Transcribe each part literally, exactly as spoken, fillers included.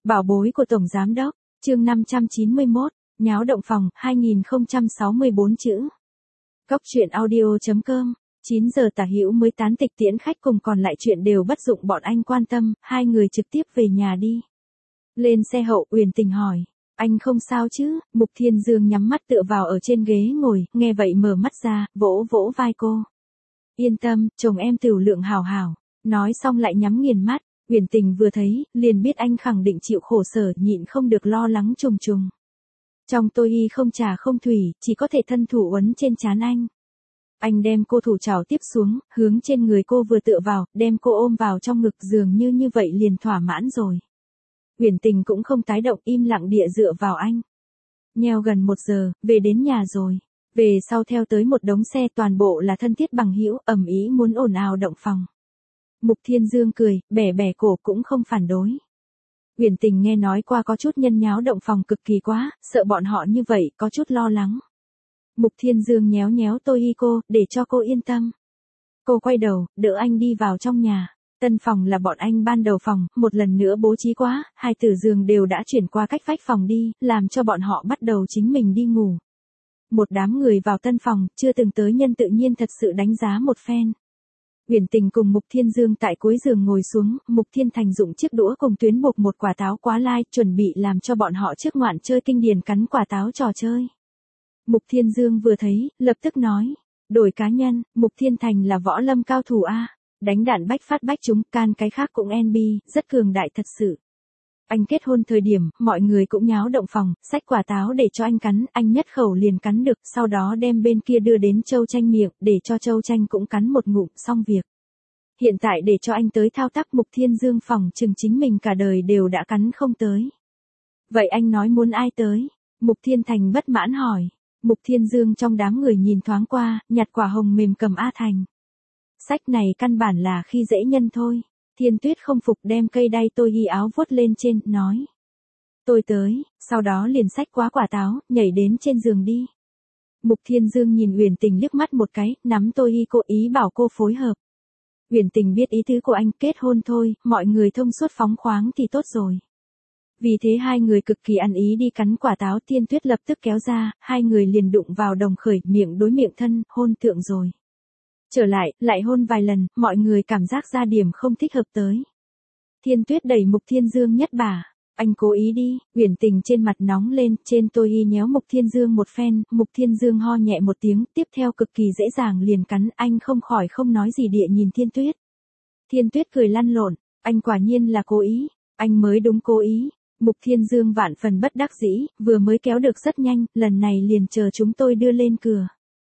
Bảo bối của Tổng Giám Đốc, chương năm trăm chín mươi mốt, nháo động phòng, hai nghìn không trăm sáu mươi bốn chữ. Cốc truyện audio chấm com, chín giờ tả hữu mới tán tịch tiễn khách cùng còn lại chuyện đều bất dụng bọn anh quan tâm, hai người trực tiếp về nhà đi. Lên xe hậu, Uyển Tình hỏi, anh không sao chứ? Mục Thiên Dương nhắm mắt tựa vào ở trên ghế ngồi, nghe vậy mở mắt ra, vỗ vỗ vai cô. Yên tâm, chồng em tửu lượng hảo hảo, nói xong lại nhắm nghiền mắt. Uyển Tình vừa thấy, liền biết anh khẳng định chịu khổ sở, nhịn không được lo lắng trùng trùng. Trong tôi y không trà không thủy, chỉ có thể thân thủ uốn trên trán anh. Anh đem cô thủ trảo tiếp xuống, hướng trên người cô vừa tựa vào, đem cô ôm vào trong ngực, dường như như vậy liền thỏa mãn rồi. Uyển Tình cũng không tái động, im lặng địa dựa vào anh. Nheo gần một giờ, về đến nhà rồi. Về sau theo tới một đống xe toàn bộ là thân thiết bằng hữu, ầm ĩ muốn ồn ào động phòng. Mục Thiên Dương cười, bẻ bẻ cổ cũng không phản đối. Uyển Tình nghe nói qua có chút nhân nháo động phòng cực kỳ quá, sợ bọn họ như vậy, có chút lo lắng. Mục Thiên Dương nhéo nhéo tôi y cô, để cho cô yên tâm. Cô quay đầu, đỡ anh đi vào trong nhà. Tân phòng là bọn anh ban đầu phòng, một lần nữa bố trí quá, hai tử giường đều đã chuyển qua cách vách phòng đi, làm cho bọn họ bắt đầu chính mình đi ngủ. Một đám người vào tân phòng, chưa từng tới nhân tự nhiên thật sự đánh giá một phen. Uyển Tình cùng Mục Thiên Dương tại cuối giường ngồi xuống, Mục Thiên Thành dụng chiếc đũa cùng tuyến buộc một quả táo quá lai, chuẩn bị làm cho bọn họ trước ngoạn chơi kinh điển cắn quả táo trò chơi. Mục Thiên Dương vừa thấy, lập tức nói, đổi cá nhân, Mục Thiên Thành là võ lâm cao thủ a, đánh đạn bách phát bách chúng, can cái khác cũng en bi, rất cường đại thật sự. Anh kết hôn thời điểm, mọi người cũng nháo động phòng, xách quả táo để cho anh cắn, anh nhất khẩu liền cắn được, sau đó đem bên kia đưa đến Châu Tranh miệng, để cho Châu Tranh cũng cắn một ngụm, xong việc. Hiện tại để cho anh tới thao tác Mục Thiên Dương phòng chừng chính mình cả đời đều đã cắn không tới. Vậy anh nói muốn ai tới? Mục Thiên Thành bất mãn hỏi. Mục Thiên Dương trong đám người nhìn thoáng qua, nhặt quả hồng mềm cầm A Thành. Sách này căn bản là khi dễ nhân thôi. Thiên Tuyết không phục đem cây đay tôi y áo vuốt lên trên, nói. Tôi tới, sau đó liền xách quá quả táo, nhảy đến trên giường đi. Mục Thiên Dương nhìn Uyển Tình liếc mắt một cái, nắm tôi y cô ý bảo cô phối hợp. Uyển Tình biết ý tứ của anh, kết hôn thôi, mọi người thông suốt phóng khoáng thì tốt rồi. Vì thế hai người cực kỳ ăn ý đi cắn quả táo. Thiên Tuyết lập tức kéo ra, hai người liền đụng vào đồng khởi, miệng đối miệng thân, hôn thượng rồi. Trở lại, lại hôn vài lần, mọi người cảm giác ra điểm không thích hợp tới. Thiên Tuyết đẩy Mục Thiên Dương nhất bà, anh cố ý đi. Uyển Tình trên mặt nóng lên, trên tôi y nhéo Mục Thiên Dương một phen, Mục Thiên Dương ho nhẹ một tiếng, tiếp theo cực kỳ dễ dàng liền cắn, anh không khỏi không nói gì địa nhìn Thiên Tuyết. Thiên Tuyết cười lăn lộn, anh quả nhiên là cố ý, anh mới đúng cố ý. Mục Thiên Dương vạn phần bất đắc dĩ, vừa mới kéo được rất nhanh, lần này liền chờ chúng tôi đưa lên cửa.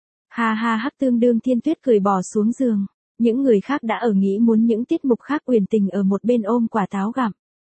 Ha ha hắc tương đương. Thiên Tuyết cười bò xuống giường. Những người khác đã ở nghĩ muốn những tiết mục khác. Uyển Tình ở một bên ôm quả táo gặm.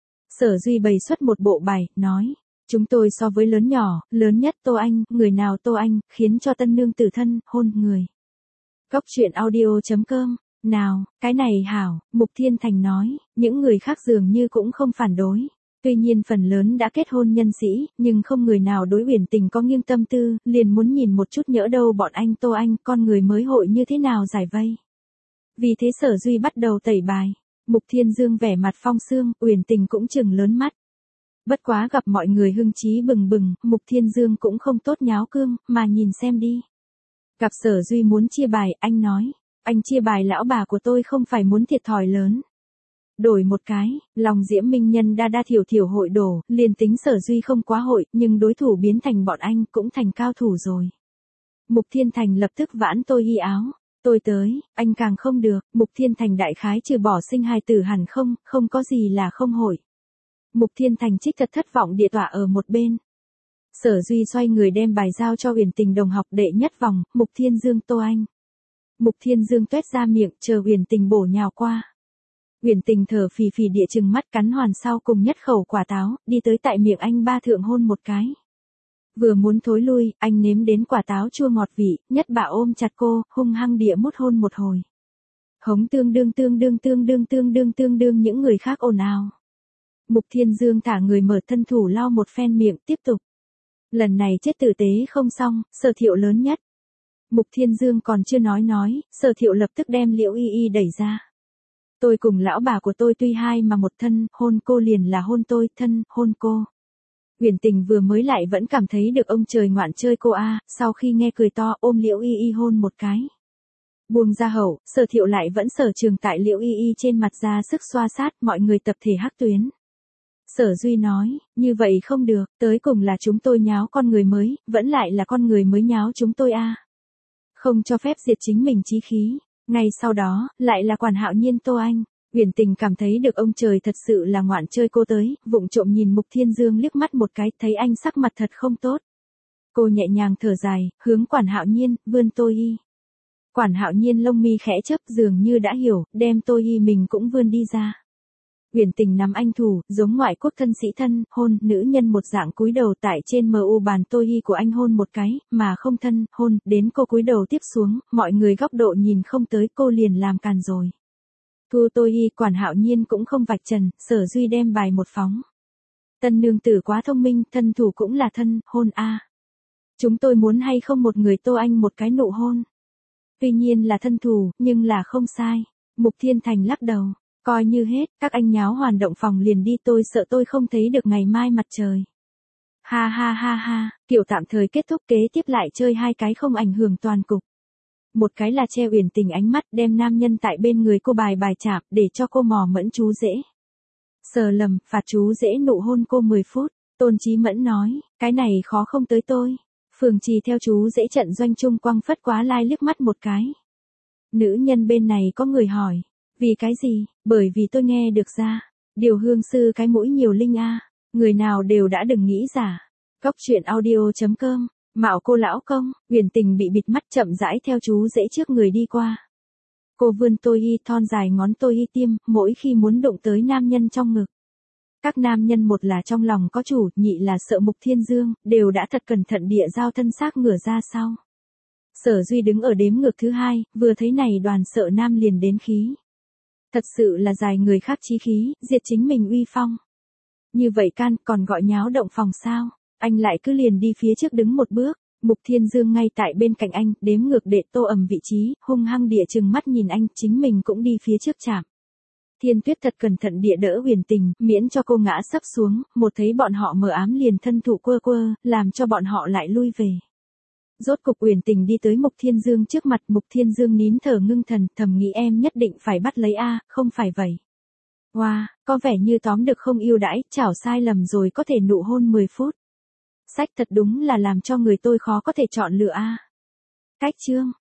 Sở Duy bày xuất một bộ bài, nói, chúng tôi so với lớn nhỏ, lớn nhất Tô Anh, người nào Tô Anh, khiến cho tân nương tử thân, hôn người. Cốc truyện audio chấm com, nào, cái này hảo, Mục Thiên Thành nói, những người khác dường như cũng không phản đối. Tuy nhiên phần lớn đã kết hôn nhân sĩ, nhưng không người nào đối Uyển Tình có nghiêng tâm tư, liền muốn nhìn một chút nhỡ đâu bọn anh Tô Anh, con người mới hội như thế nào giải vây. Vì thế Sở Duy bắt đầu tẩy bài. Mục Thiên Dương vẻ mặt phong sương, Uyển Tình cũng chừng lớn mắt. Bất quá gặp mọi người hưng trí bừng bừng, Mục Thiên Dương cũng không tốt nháo cương, mà nhìn xem đi. Gặp Sở Duy muốn chia bài, anh nói, anh chia bài lão bà của tôi không phải muốn thiệt thòi lớn. Đổi một cái, lòng Diễm Minh Nhân đa đa thiểu thiểu hội đổ, liền tính Sở Duy không quá hội, nhưng đối thủ biến thành bọn anh cũng thành cao thủ rồi. Mục Thiên Thành lập tức vãn tôi y áo. Tôi tới, anh càng không được. Mục Thiên Thành đại khái trừ bỏ sinh hài tử hẳn không, không có gì là không hội. Mục Thiên Thành trích thật thất vọng địa tọa ở một bên. Sở Duy xoay người đem bài giao cho Uyển Tình đồng học đệ nhất vòng, Mục Thiên Dương Tô Anh. Mục Thiên Dương tuét ra miệng, chờ Uyển Tình bổ nhào qua. Uyển Tình thở phì phì địa chừng mắt cắn hoàn sau cùng nhất khẩu quả táo, đi tới tại miệng anh ba thượng hôn một cái. Vừa muốn thối lui, anh nếm đến quả táo chua ngọt vị, nhất bả ôm chặt cô, hung hăng địa mút hôn một hồi. Hống tương đương tương đương tương đương tương đương tương đương những người khác ồn ào. Mục Thiên Dương thả người mở thân thủ lau một phen miệng, tiếp tục. Lần này chết tử tế không xong, Sở Thiệu lớn nhất. Mục Thiên Dương còn chưa nói nói, Sở Thiệu lập tức đem Liễu Y Y đẩy ra. Tôi cùng lão bà của tôi tuy hai mà một thân, hôn cô liền là hôn tôi, thân, hôn cô. Uyển Tình vừa mới lại vẫn cảm thấy được ông trời ngoạn chơi cô a, sau khi nghe cười to ôm Liễu Y Y hôn một cái. Buông ra hậu, Sở Thiệu lại vẫn sở trường tại Liễu Y Y trên mặt ra sức xoa sát, mọi người tập thể hắc tuyến. Sở Duy nói, như vậy không được, tới cùng là chúng tôi nháo con người mới, vẫn lại là con người mới nháo chúng tôi a. Không cho phép diệt chính mình chí khí. Ngay sau đó, lại là quản Hạo Nhiên Tô Anh. Uyển Tình cảm thấy được ông trời thật sự là ngoạn chơi cô tới, vụng trộm nhìn Mục Thiên Dương liếc mắt một cái, thấy anh sắc mặt thật không tốt. Cô nhẹ nhàng thở dài, hướng quản Hạo Nhiên, vươn Tô Y. Quản Hạo Nhiên lông mi khẽ chớp dường như đã hiểu, đem Tô Y mình cũng vươn đi ra. Uyển Tình nắm anh thủ, giống ngoại quốc thân sĩ thân, hôn, nữ nhân một dạng cúi đầu tại trên mờ u bàn Tô Y của anh hôn một cái, mà không thân, hôn, đến cô cúi đầu tiếp xuống, mọi người góc độ nhìn không tới cô liền làm càn rồi. Thu Tô Y, quản Hạo Nhiên cũng không vạch trần, Sở Duy đem bài một phóng. Tân nương tử quá thông minh, thân thủ cũng là thân, hôn a. Chúng tôi muốn hay không một người Tô Anh một cái nụ hôn. Tuy nhiên là thân thủ, nhưng là không sai. Mục Thiên Thành lắc đầu. Coi như hết, các anh nháo hoàn động phòng liền đi, tôi sợ tôi không thấy được ngày mai mặt trời. Ha ha ha ha, kiểu tạm thời kết thúc, kế tiếp lại chơi hai cái không ảnh hưởng toàn cục. Một cái là che Uyển Tình ánh mắt, đem nam nhân tại bên người cô bài bài chạp, để cho cô mò mẫn chú rễ. Sờ lầm, phạt chú rễ nụ hôn cô mười phút, Tôn Chí Mẫn nói, cái này khó không tới tôi. Phường Trì theo chú rễ trận doanh trung quăng phất quá lai liếc mắt một cái. Nữ nhân bên này có người hỏi. Vì cái gì? Bởi vì tôi nghe được ra. Điều hương sư cái mũi nhiều linh a. Người nào đều đã đừng nghĩ giả. Cốc truyện audio chấm com. Mạo cô lão công. Uyển Tình bị bịt mắt chậm rãi theo chú rễ trước người đi qua. Cô vươn Tô Y thon dài ngón Tô Y tiêm, mỗi khi muốn đụng tới nam nhân trong ngực. Các nam nhân một là trong lòng có chủ, nhị là sợ Mục Thiên Dương, đều đã thật cẩn thận địa giao thân xác ngửa ra sau. Sở Duy đứng ở đếm ngược thứ hai, vừa thấy này đoàn sợ nam liền đến khí. Thật sự là dài người khác chí khí, diệt chính mình uy phong. Như vậy can, còn gọi nháo động phòng sao? Anh lại cứ liền đi phía trước đứng một bước, Mục Thiên Dương ngay tại bên cạnh anh, đếm ngược đệ tô ầm vị trí, hung hăng địa chừng mắt nhìn anh, chính mình cũng đi phía trước chạm. Thiên Tuyết thật cẩn thận địa đỡ Uyển Tình, miễn cho cô ngã sấp xuống, một thấy bọn họ mờ ám liền thân thủ quơ quơ, làm cho bọn họ lại lui về. Rốt cục Uyển Tình đi tới Mục Thiên Dương trước mặt, Mục Thiên Dương nín thở ngưng thần, thầm nghĩ em nhất định phải bắt lấy a, không phải vậy. Wow, có vẻ như tóm được không yêu đãi, chảo sai lầm rồi có thể nụ hôn mười phút. Sách thật đúng là làm cho người tôi khó có thể chọn lựa a. Cách chương